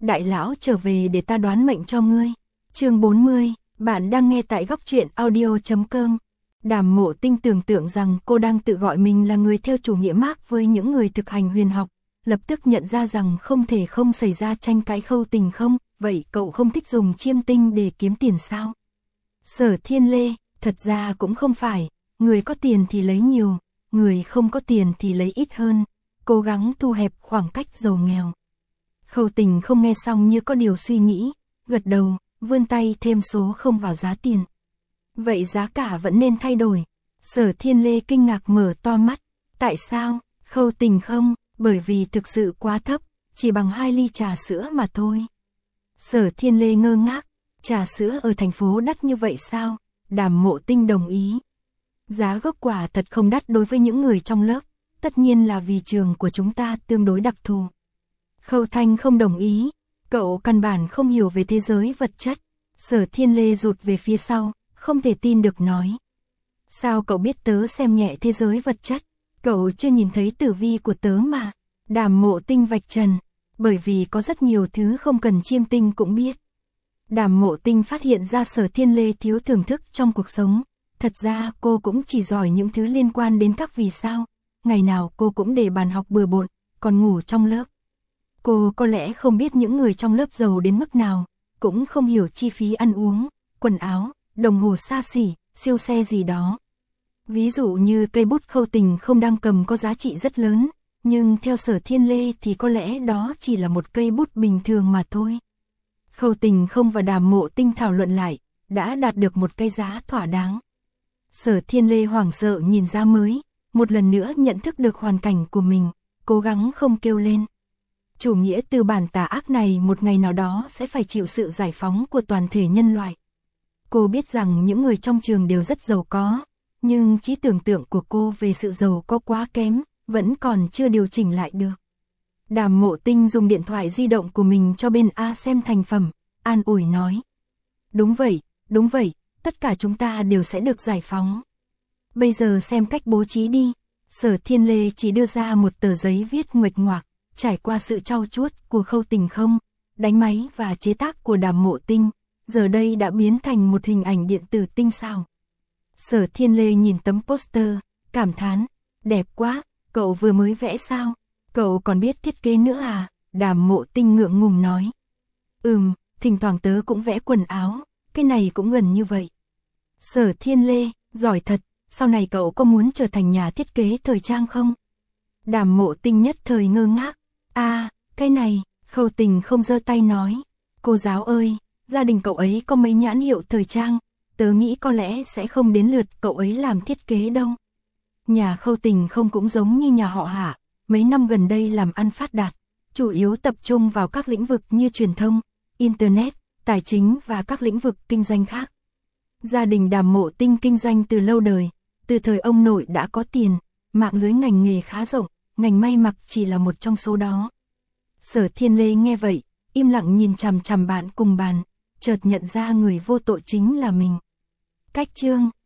đại lão trở về để ta đoán mệnh cho ngươi. Chương 40, bạn đang nghe tại góc truyện audio.com. Đàm Mộ Tinh tưởng tượng rằng cô đang tự gọi mình là người theo chủ nghĩa Mác với những người thực hành huyền học, lập tức nhận ra rằng không thể không xảy ra tranh cãi Khâu Tình không, vậy cậu không thích dùng chiêm tinh để kiếm tiền sao? Sở Thiên Lê, thật ra cũng không phải, người có tiền thì lấy nhiều, người không có tiền thì lấy ít hơn, cố gắng thu hẹp khoảng cách giàu nghèo. Khâu Tình không nghe xong như có điều suy nghĩ, gật đầu, vươn tay thêm số không vào giá tiền. Vậy giá cả vẫn nên thay đổi. Sở Thiên Lê kinh ngạc mở to mắt. Tại sao? Khâu Tình không, bởi vì thực sự quá thấp, chỉ bằng 2 ly trà sữa mà thôi. Sở Thiên Lê ngơ ngác, trà sữa ở thành phố đắt như vậy sao? Đàm Mộ Tinh đồng ý. Giá gốc quả thật không đắt đối với những người trong lớp, tất nhiên là vì trường của chúng ta tương đối đặc thù. Khâu Thanh không đồng ý, cậu căn bản không hiểu về thế giới vật chất. Sở Thiên Lê rụt về phía sau, không thể tin được nói. Sao cậu biết tớ xem nhẹ thế giới vật chất? Cậu chưa nhìn thấy tử vi của tớ mà. Đàm Mộ Tinh vạch trần, bởi vì có rất nhiều thứ không cần chiêm tinh cũng biết. Đàm Mộ Tinh phát hiện ra Sở Thiên Lê thiếu thưởng thức trong cuộc sống. Thật ra cô cũng chỉ giỏi những thứ liên quan đến các vì sao. Ngày nào cô cũng để bàn học bừa bộn, còn ngủ trong lớp. Cô có lẽ không biết những người trong lớp giàu đến mức nào, cũng không hiểu chi phí ăn uống, quần áo, đồng hồ xa xỉ, siêu xe gì đó. Ví dụ như cây bút Khâu Tình không đang cầm có giá trị rất lớn, nhưng theo Sở Thiên Lê thì có lẽ đó chỉ là một cây bút bình thường mà thôi. Khâu Tình không và Đàm Mộ Tinh thảo luận lại, đã đạt được một cái giá thỏa đáng. Sở Thiên Lê hoảng sợ nhìn ra mới, một lần nữa nhận thức được hoàn cảnh của mình, cố gắng không kêu lên. Chủ nghĩa tư bản tà ác này một ngày nào đó sẽ phải chịu sự giải phóng của toàn thể nhân loại. Cô biết rằng những người trong trường đều rất giàu có, nhưng trí tưởng tượng của cô về sự giàu có quá kém, vẫn còn chưa điều chỉnh lại được. Đàm Mộ Tinh dùng điện thoại di động của mình cho bên A xem thành phẩm, an ủi nói. Đúng vậy, tất cả chúng ta đều sẽ được giải phóng. Bây giờ xem cách bố trí đi. Sở Thiên Lê chỉ đưa ra một tờ giấy viết nguệch ngoạc, trải qua sự trau chuốt của Khâu Tình không, đánh máy và chế tác của Đàm Mộ Tinh, giờ đây đã biến thành một hình ảnh điện tử tinh xảo. Sở Thiên Lê nhìn tấm poster, cảm thán, đẹp quá, cậu vừa mới vẽ sao? Cậu còn biết thiết kế nữa à? Đàm Mộ Tinh ngượng ngùng nói. Thỉnh thoảng tớ cũng vẽ quần áo, cái này cũng gần như vậy. Sở Thiên Lê, giỏi thật, sau này cậu có muốn trở thành nhà thiết kế thời trang không? Đàm Mộ Tinh nhất thời ngơ ngác. Cái này, Khâu Tình không giơ tay nói. Cô giáo ơi, gia đình cậu ấy có mấy nhãn hiệu thời trang, tớ nghĩ có lẽ sẽ không đến lượt cậu ấy làm thiết kế đâu. Nhà Khâu Tình không cũng giống như nhà họ Hạ, mấy năm gần đây làm ăn phát đạt, chủ yếu tập trung vào các lĩnh vực như truyền thông, internet, tài chính và các lĩnh vực kinh doanh khác. Gia đình Đàm Mộ Tinh kinh doanh từ lâu đời, từ thời ông nội đã có tiền, mạng lưới ngành nghề khá rộng, ngành may mặc chỉ là một trong số đó. Sở Thiên Lê nghe vậy, im lặng nhìn chằm chằm bạn cùng bàn, chợt nhận ra người vô tội chính là mình. Cách chương